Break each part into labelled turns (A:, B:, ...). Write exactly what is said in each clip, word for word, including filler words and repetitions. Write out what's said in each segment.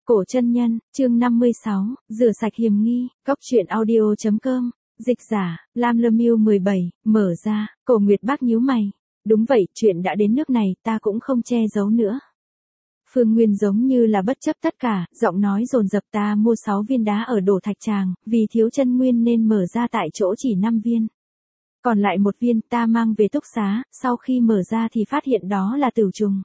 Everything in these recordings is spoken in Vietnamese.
A: Cổ chân nhân, chương năm mươi sáu, rửa sạch hiềm nghi, Cóc truyện audio chấm com, dịch giả, Lam Lâm Miêu mười bảy, mở ra, Cổ Nguyệt Bác nhíu mày. Đúng vậy, chuyện đã đến nước này, ta cũng không che giấu nữa. Phương Nguyên giống như là bất chấp tất cả, giọng nói dồn dập ta mua sáu viên đá ở Đổ Thạch Tràng, vì thiếu chân nguyên nên mở ra tại chỗ chỉ năm viên. Còn lại một viên ta mang về túc xá, sau khi mở ra thì phát hiện đó là tửu trùng.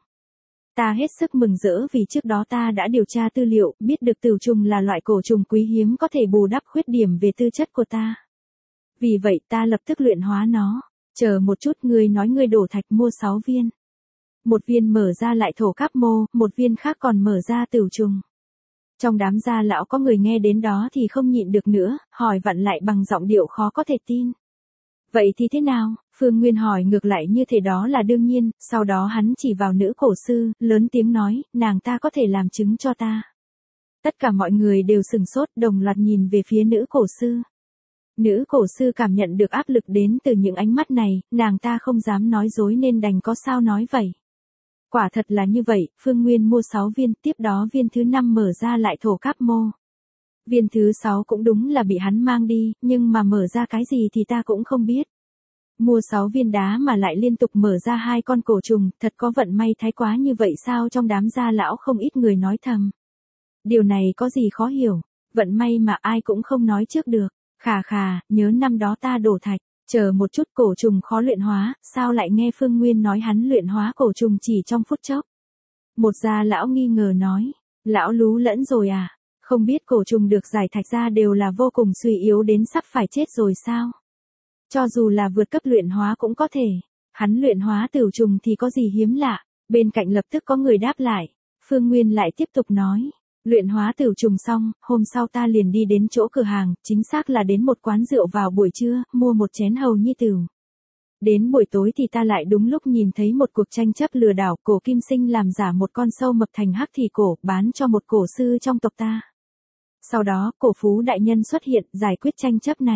A: Ta hết sức mừng rỡ vì trước đó ta đã điều tra tư liệu, biết được tửu trùng là loại cổ trùng quý hiếm có thể bù đắp khuyết điểm về tư chất của ta. Vì vậy ta lập tức luyện hóa nó. Chờ một chút, ngươi nói ngươi đổ thạch mua sáu viên. Một viên mở ra lại thổ cáp mô, một viên khác còn mở ra tửu trùng. Trong đám gia lão có người nghe đến đó thì không nhịn được nữa, hỏi vặn lại bằng giọng điệu khó có thể tin. Vậy thì thế nào? Phương Nguyên hỏi ngược lại như thế đó là đương nhiên, sau đó hắn chỉ vào nữ cổ sư, lớn tiếng nói, nàng ta có thể làm chứng cho ta. Tất cả mọi người đều sừng sốt, đồng loạt nhìn về phía nữ cổ sư. Nữ cổ sư cảm nhận được áp lực đến từ những ánh mắt này, nàng ta không dám nói dối nên đành có sao nói vậy. Quả thật là như vậy, Phương Nguyên mua sáu viên, tiếp đó viên thứ năm mở ra lại thổ cáp mô. Viên thứ sáu cũng đúng là bị hắn mang đi, nhưng mà mở ra cái gì thì ta cũng không biết. Mua sáu viên đá mà lại liên tục mở ra hai con cổ trùng, thật có vận may thái quá như vậy sao? Trong đám gia lão không ít người nói thầm. Điều này có gì khó hiểu, vận may mà ai cũng không nói trước được. Khà khà, nhớ năm đó ta đổ thạch, chờ một chút, cổ trùng khó luyện hóa, sao lại nghe Phương Nguyên nói hắn luyện hóa cổ trùng chỉ trong phút chốc. Một gia lão nghi ngờ nói, lão lú lẫn rồi à, không biết cổ trùng được giải thạch ra đều là vô cùng suy yếu đến sắp phải chết rồi sao? Cho dù là vượt cấp luyện hóa cũng có thể, hắn luyện hóa tửu trùng thì có gì hiếm lạ, bên cạnh lập tức có người đáp lại, Phương Nguyên lại tiếp tục nói. Luyện hóa tửu trùng xong, hôm sau ta liền đi đến chỗ cửa hàng, chính xác là đến một quán rượu vào buổi trưa, mua một chén hầu nhi tửu. Đến buổi tối thì ta lại đúng lúc nhìn thấy một cuộc tranh chấp lừa đảo, Cổ Kim Sinh làm giả một con sâu mập thành hắc thị cổ, bán cho một cổ sư trong tộc ta. Sau đó, Cổ Phú đại nhân xuất hiện, giải quyết tranh chấp này.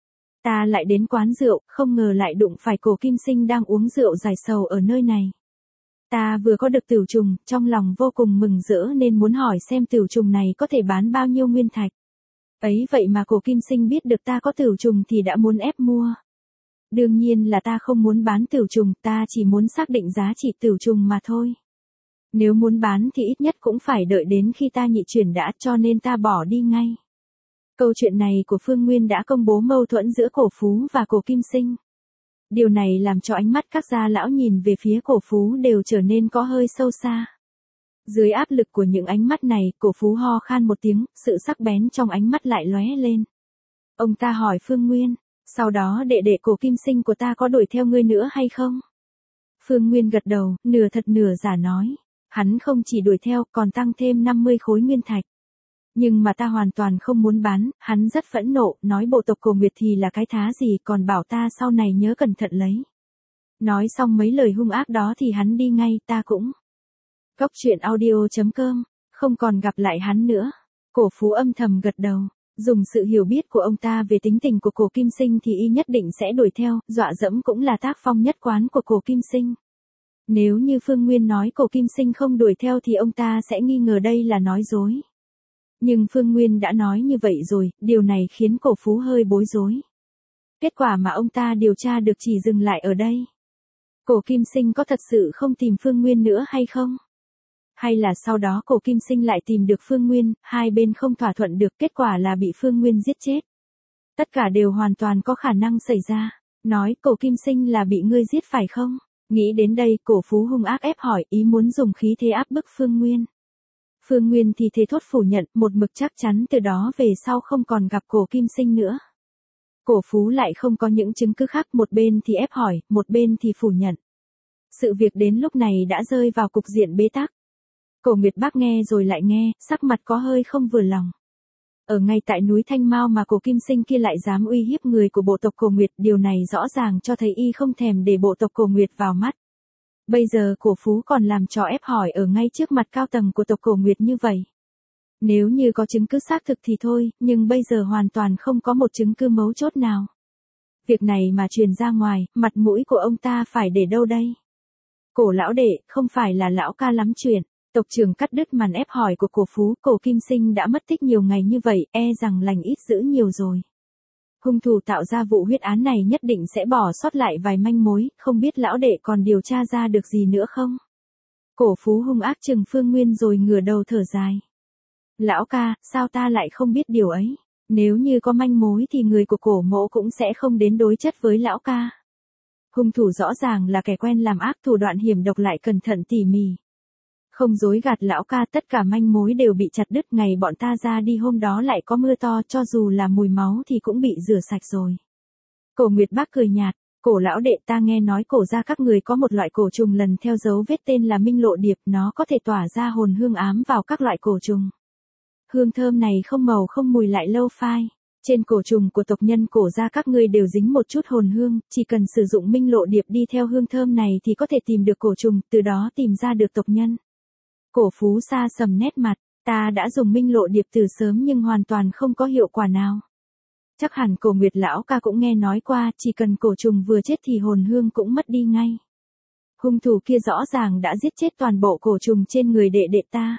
A: Ta lại đến quán rượu, không ngờ lại đụng phải Cổ Kim Sinh đang uống rượu giải sầu ở nơi này. Ta vừa có được tửu trùng, trong lòng vô cùng mừng rỡ nên muốn hỏi xem tửu trùng này có thể bán bao nhiêu nguyên thạch. Ấy vậy mà Cổ Kim Sinh biết được ta có tửu trùng thì đã muốn ép mua. Đương nhiên là ta không muốn bán tửu trùng, ta chỉ muốn xác định giá trị tửu trùng mà thôi. Nếu muốn bán thì ít nhất cũng phải đợi đến khi ta nhị chuyển đã, cho nên ta bỏ đi ngay. Câu chuyện này của Phương Nguyên đã công bố mâu thuẫn giữa Cổ Phú và Cổ Kim Sinh. Điều này làm cho ánh mắt các gia lão nhìn về phía Cổ Phú đều trở nên có hơi sâu xa. Dưới áp lực của những ánh mắt này, Cổ Phú ho khan một tiếng, sự sắc bén trong ánh mắt lại lóe lên. Ông ta hỏi Phương Nguyên, sau đó đệ đệ Cổ Kim Sinh của ta có đuổi theo ngươi nữa hay không? Phương Nguyên gật đầu, nửa thật nửa giả nói, hắn không chỉ đuổi theo còn tăng thêm năm mươi khối nguyên thạch. Nhưng mà ta hoàn toàn không muốn bán, hắn rất phẫn nộ, nói bộ tộc Cổ Nguyệt thì là cái thá gì, còn bảo ta sau này nhớ cẩn thận lấy. Nói xong mấy lời hung ác đó thì hắn đi ngay, ta cũng. Cóc truyện audio chấm com, không còn gặp lại hắn nữa. Cổ Phú âm thầm gật đầu, dùng sự hiểu biết của ông ta về tính tình của Cổ Kim Sinh thì y nhất định sẽ đuổi theo, dọa dẫm cũng là tác phong nhất quán của Cổ Kim Sinh. Nếu như Phương Nguyên nói Cổ Kim Sinh không đuổi theo thì ông ta sẽ nghi ngờ đây là nói dối. Nhưng Phương Nguyên đã nói như vậy rồi, điều này khiến Cổ Phú hơi bối rối. Kết quả mà ông ta điều tra được chỉ dừng lại ở đây. Cổ Kim Sinh có thật sự không tìm Phương Nguyên nữa hay không? Hay là sau đó Cổ Kim Sinh lại tìm được Phương Nguyên, hai bên không thỏa thuận được, kết quả là bị Phương Nguyên giết chết. Tất cả đều hoàn toàn có khả năng xảy ra. Nói Cổ Kim Sinh là bị ngươi giết phải không? Nghĩ đến đây, Cổ Phú hung ác ép hỏi, ý muốn dùng khí thế áp bức Phương Nguyên. Phương Nguyên thì thế thốt phủ nhận, một mực chắc chắn từ đó về sau không còn gặp Cổ Kim Sinh nữa. Cổ Phú lại không có những chứng cứ khác, một bên thì ép hỏi, một bên thì phủ nhận. Sự việc đến lúc này đã rơi vào cục diện bế tắc. Cổ Nguyệt Bác nghe rồi lại nghe, sắc mặt có hơi không vừa lòng. Ở ngay tại núi Thanh Mao mà Cổ Kim Sinh kia lại dám uy hiếp người của bộ tộc Cổ Nguyệt, điều này rõ ràng cho thấy y không thèm để bộ tộc Cổ Nguyệt vào mắt. Bây giờ Cổ Phú còn làm trò ép hỏi ở ngay trước mặt cao tầng của tộc Cổ Nguyệt như vậy. Nếu như có chứng cứ xác thực thì thôi, nhưng bây giờ hoàn toàn không có một chứng cứ mấu chốt nào. Việc này mà truyền ra ngoài, mặt mũi của ông ta phải để đâu đây? Cổ lão đệ, không phải là lão ca lắm chuyện. Tộc trưởng cắt đứt màn ép hỏi của Cổ Phú, Cổ Kim Sinh đã mất tích nhiều ngày như vậy, e rằng lành ít dữ nhiều rồi. Hung thủ tạo ra vụ huyết án này nhất định sẽ bỏ sót lại vài manh mối, không biết lão đệ còn điều tra ra được gì nữa không? Cổ Phú hung ác trừng Phương Nguyên rồi ngửa đầu thở dài. Lão ca, sao ta lại không biết điều ấy? Nếu như có manh mối thì người của Cổ mỗ cũng sẽ không đến đối chất với lão ca. Hung thủ rõ ràng là kẻ quen làm ác, thủ đoạn hiểm độc lại cẩn thận tỉ mỉ. Không dối gạt lão ca, tất cả manh mối đều bị chặt đứt, ngày bọn ta ra đi hôm đó lại có mưa to, cho dù là mùi máu thì cũng bị rửa sạch rồi. Cổ Nguyệt Bác cười nhạt, Cổ lão đệ, ta nghe nói Cổ gia các người có một loại cổ trùng lần theo dấu vết tên là Minh Lộ Điệp, nó có thể tỏa ra hồn hương ám vào các loại cổ trùng. Hương thơm này không màu không mùi lại lâu phai. Trên cổ trùng của tộc nhân Cổ gia các ngươi đều dính một chút hồn hương, chỉ cần sử dụng Minh Lộ Điệp đi theo hương thơm này thì có thể tìm được cổ trùng, từ đó tìm ra được tộc nhân. Cổ Phú xa sầm nét mặt, ta đã dùng Minh Lộ Điệp từ sớm nhưng hoàn toàn không có hiệu quả nào. Chắc hẳn Cổ Nguyệt lão ca cũng nghe nói qua, chỉ cần cổ trùng vừa chết thì hồn hương cũng mất đi ngay. Hung thủ kia rõ ràng đã giết chết toàn bộ cổ trùng trên người đệ đệ ta.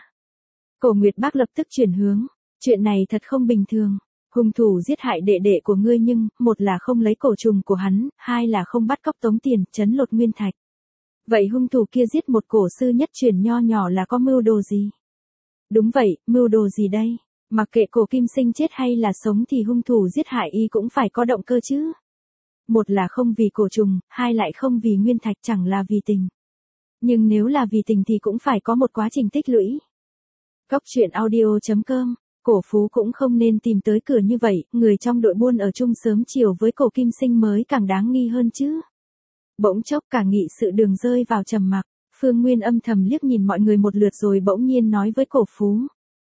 A: Cổ Nguyệt Bác lập tức chuyển hướng, chuyện này thật không bình thường. Hung thủ giết hại đệ đệ của ngươi nhưng, một là không lấy cổ trùng của hắn, hai là không bắt cóc tống tiền, trấn lột nguyên thạch. Vậy hung thủ kia giết một cổ sư nhất truyền nho nhỏ là có mưu đồ gì? Đúng vậy, mưu đồ gì đây? Mặc kệ Cổ Kim Sinh chết hay là sống thì hung thủ giết hại y cũng phải có động cơ chứ. Một là không vì cổ trùng, hai lại không vì nguyên thạch, chẳng là vì tình. Nhưng nếu là vì tình thì cũng phải có một quá trình tích lũy. Góc truyện audio chấm com, Cổ Phú cũng không nên tìm tới cửa như vậy, người trong đội buôn ở chung sớm chiều với Cổ Kim Sinh mới càng đáng nghi hơn chứ. Bỗng chốc cả nghị sự đường rơi vào trầm mặc, Phương Nguyên âm thầm liếc nhìn mọi người một lượt rồi bỗng nhiên nói với Cổ Phú.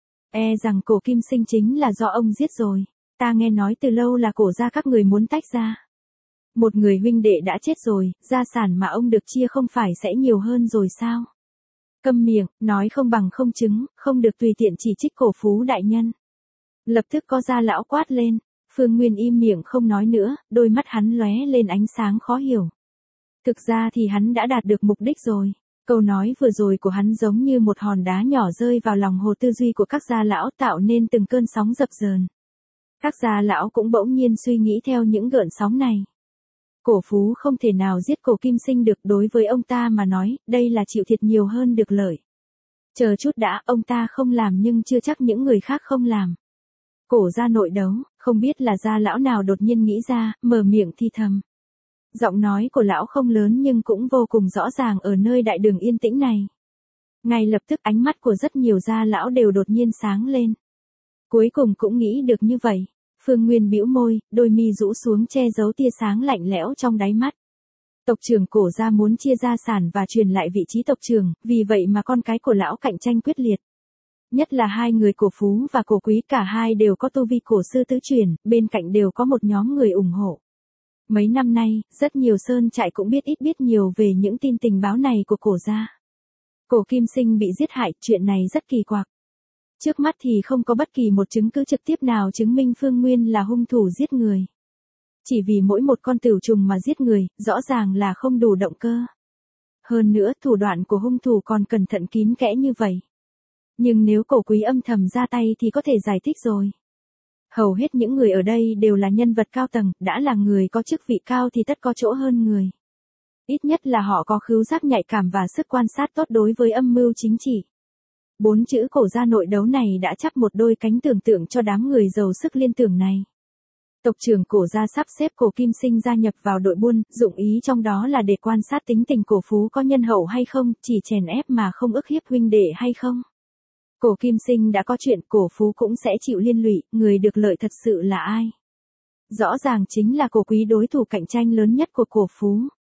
A: E rằng Cổ Kim Sinh chính là do ông giết rồi, ta nghe nói từ lâu là Cổ gia các người muốn tách ra. Một người huynh đệ đã chết rồi, gia sản mà ông được chia không phải sẽ nhiều hơn rồi sao? Câm miệng, nói không bằng không chứng, không được tùy tiện chỉ trích Cổ Phú đại nhân. Lập tức có gia lão quát lên, Phương Nguyên im miệng không nói nữa, đôi mắt hắn lóe lên ánh sáng khó hiểu. Thực ra thì hắn đã đạt được mục đích rồi. Câu nói vừa rồi của hắn giống như một hòn đá nhỏ rơi vào lòng hồ tư duy của các gia lão, tạo nên từng cơn sóng dập dờn. Các gia lão cũng bỗng nhiên suy nghĩ theo những gợn sóng này. Cổ Phú không thể nào giết Cổ Kim Sinh được, đối với ông ta mà nói, đây là chịu thiệt nhiều hơn được lợi. Chờ chút đã, ông ta không làm nhưng chưa chắc những người khác không làm. Cổ gia nội đấu, không biết là gia lão nào đột nhiên nghĩ ra, mở miệng thì thầm. Giọng nói của lão không lớn nhưng cũng vô cùng rõ ràng ở nơi đại đường yên tĩnh này. Ngay lập tức ánh mắt của rất nhiều gia lão đều đột nhiên sáng lên. Cuối cùng cũng nghĩ được như vậy. Phương Nguyên bĩu môi, đôi mi rũ xuống che giấu tia sáng lạnh lẽo trong đáy mắt. Tộc trưởng Cổ gia muốn chia gia sản và truyền lại vị trí tộc trưởng, vì vậy mà con cái của lão cạnh tranh quyết liệt. Nhất là hai người Cổ Phú và Cổ Quý, cả hai đều có tu vi cổ sư tứ truyền, bên cạnh đều có một nhóm người ủng hộ. Mấy năm nay, rất nhiều sơn trại cũng biết ít biết nhiều về những tin tình báo này của Cổ gia. Cổ Kim Sinh bị giết hại, chuyện này rất kỳ quặc. Trước mắt thì không có bất kỳ một chứng cứ trực tiếp nào chứng minh Phương Nguyên là hung thủ giết người. Chỉ vì mỗi một con tửu trùng mà giết người, rõ ràng là không đủ động cơ. Hơn nữa, thủ đoạn của hung thủ còn cẩn thận kín kẽ như vậy. Nhưng nếu Cổ Quý âm thầm ra tay thì có thể giải thích rồi. Hầu hết những người ở đây đều là nhân vật cao tầng, đã là người có chức vị cao thì tất có chỗ hơn người. Ít nhất là họ có khứu giác nhạy cảm và sức quan sát tốt đối với âm mưu chính trị. Bốn chữ Cổ gia nội đấu này đã chắp một đôi cánh tưởng tượng cho đám người giàu sức liên tưởng này. Tộc trưởng Cổ gia sắp xếp Cổ Kim Sinh gia nhập vào đội buôn, dụng ý trong đó là để quan sát tính tình Cổ Phú có nhân hậu hay không, chỉ chèn ép mà không ức hiếp huynh đệ hay không. Cổ Kim Sinh đã có chuyện, Cổ Phú cũng sẽ chịu liên lụy, người được lợi thật sự là ai? Rõ ràng chính là Cổ Quý, đối thủ cạnh tranh lớn nhất của Cổ Phú.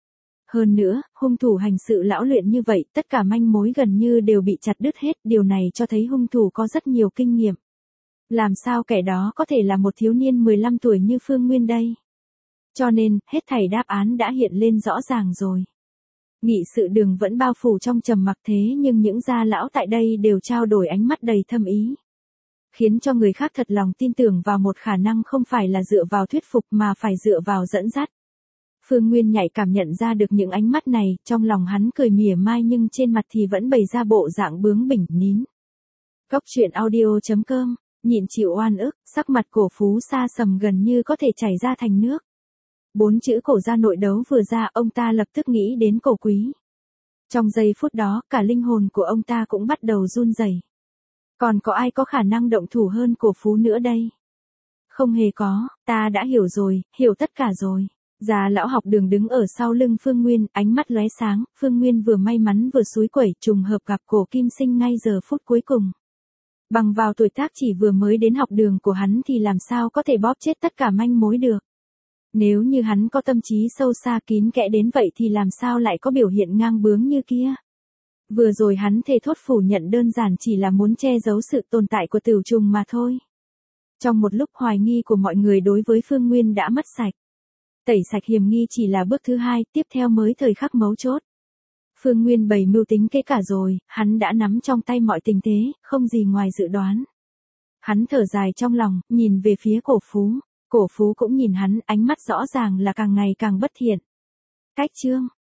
A: Hơn nữa, hung thủ hành sự lão luyện như vậy, tất cả manh mối gần như đều bị chặt đứt hết, điều này cho thấy hung thủ có rất nhiều kinh nghiệm. Làm sao kẻ đó có thể là một thiếu niên mười lăm tuổi như Phương Nguyên đây? Cho nên, hết thảy đáp án đã hiện lên rõ ràng rồi. Nghị sự đường vẫn bao phủ trong trầm mặc, thế nhưng những gia lão tại đây đều trao đổi ánh mắt đầy thâm ý. Khiến cho người khác thật lòng tin tưởng vào một khả năng không phải là dựa vào thuyết phục mà phải dựa vào dẫn dắt. Phương Nguyên nhạy cảm nhận ra được những ánh mắt này, trong lòng hắn cười mỉa mai nhưng trên mặt thì vẫn bày ra bộ dạng bướng bỉnh nín. Cốc truyện audio chấm com, nhịn chịu oan ức, sắc mặt Cổ Phú sa sầm gần như có thể chảy ra thành nước. Bốn chữ Cổ gia nội đấu vừa ra, ông ta lập tức nghĩ đến Cổ Quý. Trong giây phút đó, cả linh hồn của ông ta cũng bắt đầu run rẩy. Còn có ai có khả năng động thủ hơn Cổ Phú nữa đây? Không hề có, ta đã hiểu rồi, hiểu tất cả rồi. Già lão học đường đứng ở sau lưng Phương Nguyên, ánh mắt lóe sáng, Phương Nguyên vừa may mắn vừa xúi quẩy, trùng hợp gặp Cổ Kim Sinh ngay giờ phút cuối cùng. Bằng vào tuổi tác chỉ vừa mới đến học đường của hắn thì làm sao có thể bóp chết tất cả manh mối được. Nếu như hắn có tâm trí sâu xa kín kẽ đến vậy thì làm sao lại có biểu hiện ngang bướng như kia. Vừa rồi hắn thề thốt phủ nhận đơn giản chỉ là muốn che giấu sự tồn tại của Tửu Trùng mà thôi. Trong một lúc hoài nghi của mọi người đối với Phương Nguyên đã mất sạch. Tẩy sạch hiểm nghi chỉ là bước thứ hai, tiếp theo mới thời khắc mấu chốt. Phương Nguyên bày mưu tính kế cả rồi, hắn đã nắm trong tay mọi tình thế, không gì ngoài dự đoán. Hắn thở dài trong lòng, nhìn về phía Cổ Phú. Cổ Phú cũng nhìn hắn, ánh mắt rõ ràng là càng ngày càng bất thiện. Cách chương